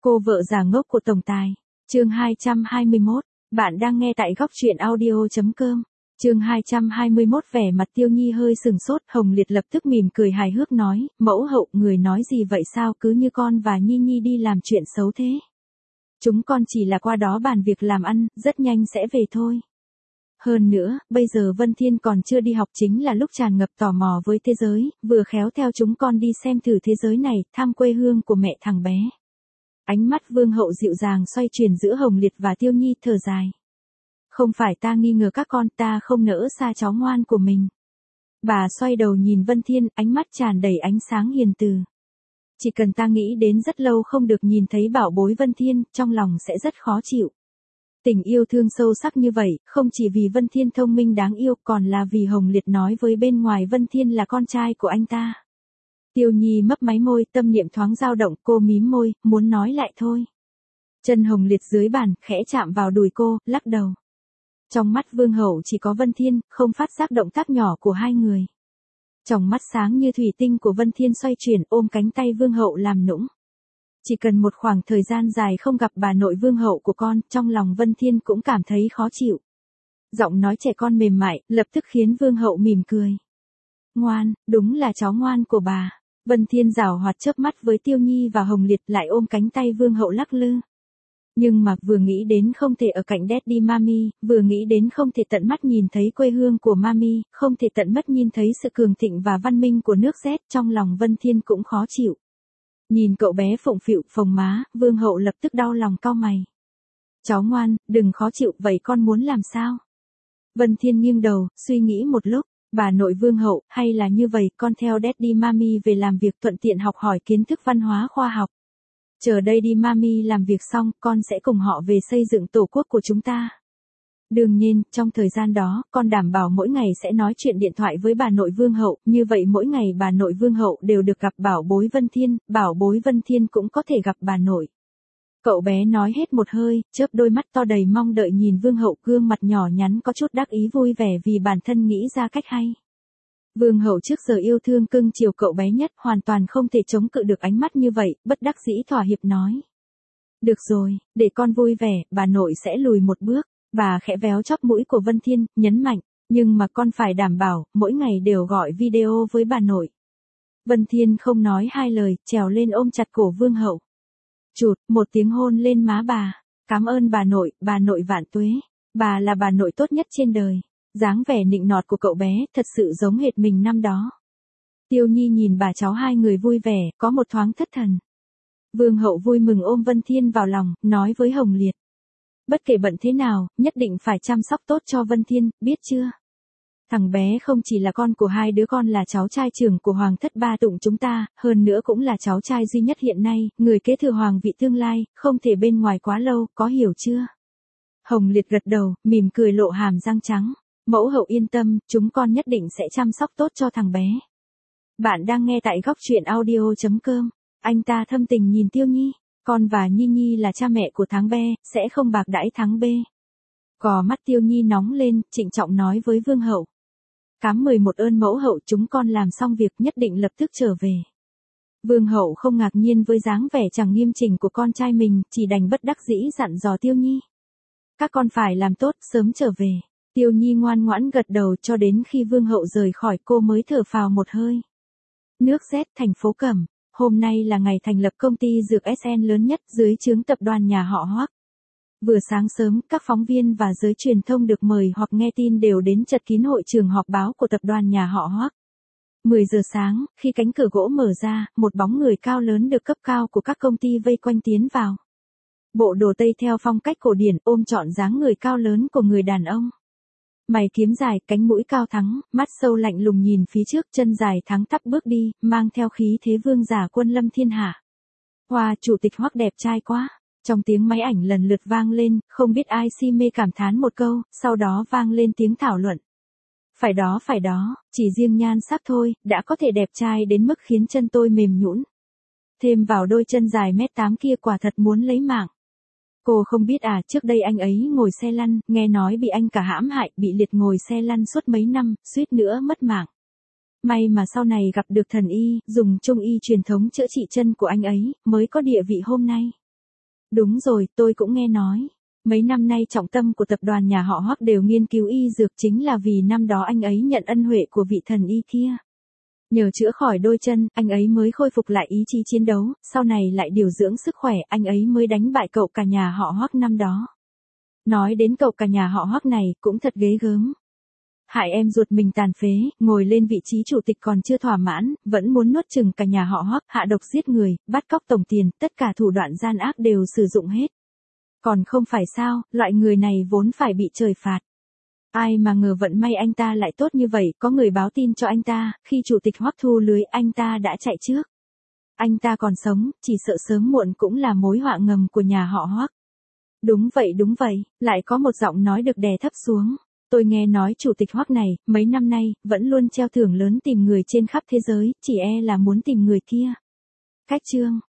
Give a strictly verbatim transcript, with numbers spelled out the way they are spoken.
Cô vợ già ngốc của tổng tài. Chương hai trăm hai mươi mốt. Bạn đang nghe tại góc truyện audio chấm com. Chương hai trăm hai mươi mốt. Vẻ mặt Tiêu Nhi hơi sừng sốt, Hồng Liệt lập tức mỉm cười hài hước nói, mẫu hậu, người nói gì vậy, sao cứ như con và Nhi Nhi đi làm chuyện xấu thế? Chúng con chỉ là qua đó bàn việc làm ăn, rất nhanh sẽ về thôi. Hơn nữa, bây giờ Vân Thiên còn chưa đi học, chính là lúc tràn ngập tò mò với thế giới, vừa khéo theo chúng con đi xem thử thế giới này, thăm quê hương của mẹ thằng bé. Ánh mắt Vương hậu dịu dàng xoay chuyển giữa Hồng Liệt và Tiêu Nhi, thở dài. Không phải ta nghi ngờ các con, ta không nỡ xa cháu ngoan của mình. Bà xoay đầu nhìn Vân Thiên, ánh mắt tràn đầy ánh sáng hiền từ. Chỉ cần ta nghĩ đến rất lâu không được nhìn thấy bảo bối Vân Thiên, trong lòng sẽ rất khó chịu. Tình yêu thương sâu sắc như vậy, không chỉ vì Vân Thiên thông minh đáng yêu, còn là vì Hồng Liệt nói với bên ngoài Vân Thiên là con trai của anh ta. Tiêu Nhi mấp máy môi, tâm niệm thoáng dao động, cô mím môi, muốn nói lại thôi. Chân Hồng Liệt dưới bàn, khẽ chạm vào đùi cô, lắc đầu. Trong mắt Vương hậu chỉ có Vân Thiên, không phát giác động tác nhỏ của hai người. Trong mắt sáng như thủy tinh của Vân Thiên xoay chuyển, ôm cánh tay Vương hậu làm nũng. Chỉ cần một khoảng thời gian dài không gặp bà nội Vương hậu của con, trong lòng Vân Thiên cũng cảm thấy khó chịu. Giọng nói trẻ con mềm mại, lập tức khiến Vương hậu mỉm cười. Ngoan, đúng là cháu ngoan của bà. Vân Thiên giảo hoạt chớp mắt với Tiêu Nhi và Hồng Liệt, lại ôm cánh tay Vương hậu lắc lư. Nhưng mà vừa nghĩ đến không thể ở cạnh Daddy Mami, vừa nghĩ đến không thể tận mắt nhìn thấy quê hương của Mami, không thể tận mắt nhìn thấy sự cường thịnh và văn minh của nước Z, trong lòng Vân Thiên cũng khó chịu. Nhìn cậu bé phụng phịu phồng má, Vương hậu lập tức đau lòng cau mày. Cháu ngoan, đừng khó chịu, vậy con muốn làm sao? Vân Thiên nghiêng đầu, suy nghĩ một lúc. Bà nội Vương hậu, hay là như vậy, con theo Daddy Mami về làm việc, thuận tiện học hỏi kiến thức văn hóa khoa học. Chờ đây đi Mami làm việc xong, con sẽ cùng họ về xây dựng tổ quốc của chúng ta. Đương nhiên, trong thời gian đó, con đảm bảo mỗi ngày sẽ nói chuyện điện thoại với bà nội Vương hậu, như vậy mỗi ngày bà nội Vương hậu đều được gặp bảo bối Vân Thiên, bảo bối Vân Thiên cũng có thể gặp bà nội. Cậu bé nói hết một hơi, chớp đôi mắt to đầy mong đợi nhìn Vương hậu, gương mặt nhỏ nhắn có chút đắc ý vui vẻ vì bản thân nghĩ ra cách hay. Vương hậu trước giờ yêu thương cưng chiều cậu bé nhất, hoàn toàn không thể chống cự được ánh mắt như vậy, bất đắc dĩ thỏa hiệp nói. Được rồi, để con vui vẻ, bà nội sẽ lùi một bước. Bà khẽ véo chóp mũi của Vân Thiên, nhấn mạnh, nhưng mà con phải đảm bảo, mỗi ngày đều gọi video với bà nội. Vân Thiên không nói hai lời, trèo lên ôm chặt cổ Vương hậu. Chụt, một tiếng hôn lên má bà. Cảm ơn bà nội, bà nội vạn tuế. Bà là bà nội tốt nhất trên đời. Dáng vẻ nịnh nọt của cậu bé, thật sự giống hệt mình năm đó. Tiêu Nhi nhìn bà cháu hai người vui vẻ, có một thoáng thất thần. Vương hậu vui mừng ôm Vân Thiên vào lòng, nói với Hồng Liệt. Bất kể bận thế nào, nhất định phải chăm sóc tốt cho Vân Thiên, biết chưa? Thằng bé không chỉ là con của hai đứa con, là cháu trai trưởng của Hoàng thất Ba Tụng chúng ta, hơn nữa cũng là cháu trai duy nhất hiện nay, người kế thừa hoàng vị tương lai, không thể bên ngoài quá lâu, có hiểu chưa? Hồng Liệt gật đầu, mỉm cười lộ hàm răng trắng. Mẫu hậu yên tâm, chúng con nhất định sẽ chăm sóc tốt cho thằng bé. Bạn đang nghe tại góc truyện audio chấm com. Anh ta thâm tình nhìn Tiêu Nhi. Con và Nhi Nhi là cha mẹ của tháng B, sẽ không bạc đãi tháng B. Cò mắt Tiêu Nhi nóng lên, trịnh trọng nói với Vương hậu. Cám mười một ơn mẫu hậu, chúng con làm xong việc nhất định lập tức trở về. Vương hậu không ngạc nhiên với dáng vẻ chẳng nghiêm chỉnh của con trai mình, chỉ đành bất đắc dĩ dặn dò Tiêu Nhi. Các con phải làm tốt, sớm trở về. Tiêu Nhi ngoan ngoãn gật đầu, cho đến khi Vương hậu rời khỏi cô mới thở phào một hơi. Nước Z, thành phố Cẩm. Hôm nay là ngày thành lập công ty dược ét en lớn nhất dưới trướng tập đoàn nhà họ Hoắc. Vừa sáng sớm, các phóng viên và giới truyền thông được mời hoặc nghe tin đều đến chật kín hội trường họp báo của tập đoàn nhà họ Hoắc. mười giờ sáng, khi cánh cửa gỗ mở ra, một bóng người cao lớn được cấp cao của các công ty vây quanh tiến vào. Bộ đồ tây theo phong cách cổ điển, ôm trọn dáng người cao lớn của người đàn ông. Mày kiếm dài, cánh mũi cao thắng, mắt sâu lạnh lùng nhìn phía trước, chân dài thắng tắp bước đi, mang theo khí thế vương giả quân lâm thiên hạ. Hoa, chủ tịch Hoắc đẹp trai quá. Trong tiếng máy ảnh lần lượt vang lên, không biết ai si mê cảm thán một câu, sau đó vang lên tiếng thảo luận. Phải đó phải đó, chỉ riêng nhan sắc thôi, đã có thể đẹp trai đến mức khiến chân tôi mềm nhũn. Thêm vào đôi chân dài mét tám kia, quả thật muốn lấy mạng. Cô không biết à, trước đây anh ấy ngồi xe lăn, nghe nói bị anh cả hãm hại, bị liệt ngồi xe lăn suốt mấy năm, suýt nữa mất mạng. May mà sau này gặp được thần y, dùng trung y truyền thống chữa trị chân của anh ấy, mới có địa vị hôm nay. Đúng rồi, tôi cũng nghe nói. Mấy năm nay trọng tâm của tập đoàn nhà họ Hoắc đều nghiên cứu y dược chính là vì năm đó anh ấy nhận ân huệ của vị thần y kia. Nhờ chữa khỏi đôi chân, anh ấy mới khôi phục lại ý chí chiến đấu, sau này lại điều dưỡng sức khỏe, anh ấy mới đánh bại cậu cả nhà họ Hoắc năm đó. Nói đến cậu cả nhà họ Hoắc này, cũng thật ghê gớm. Hại em ruột mình tàn phế, ngồi lên vị trí chủ tịch còn chưa thỏa mãn, vẫn muốn nuốt chửng cả nhà họ Hoắc, hạ độc giết người, bắt cóc tổng tiền, tất cả thủ đoạn gian ác đều sử dụng hết. Còn không phải sao, loại người này vốn phải bị trời phạt. Ai mà ngờ vận may anh ta lại tốt như vậy, có người báo tin cho anh ta, khi chủ tịch Hoắc thu lưới anh ta đã chạy trước. Anh ta còn sống, chỉ sợ sớm muộn cũng là mối họa ngầm của nhà họ Hoắc. Đúng vậy đúng vậy, lại có một giọng nói được đè thấp xuống. Tôi nghe nói chủ tịch Hoắc này, mấy năm nay, vẫn luôn treo thưởng lớn tìm người trên khắp thế giới, chỉ e là muốn tìm người kia. Cách chương.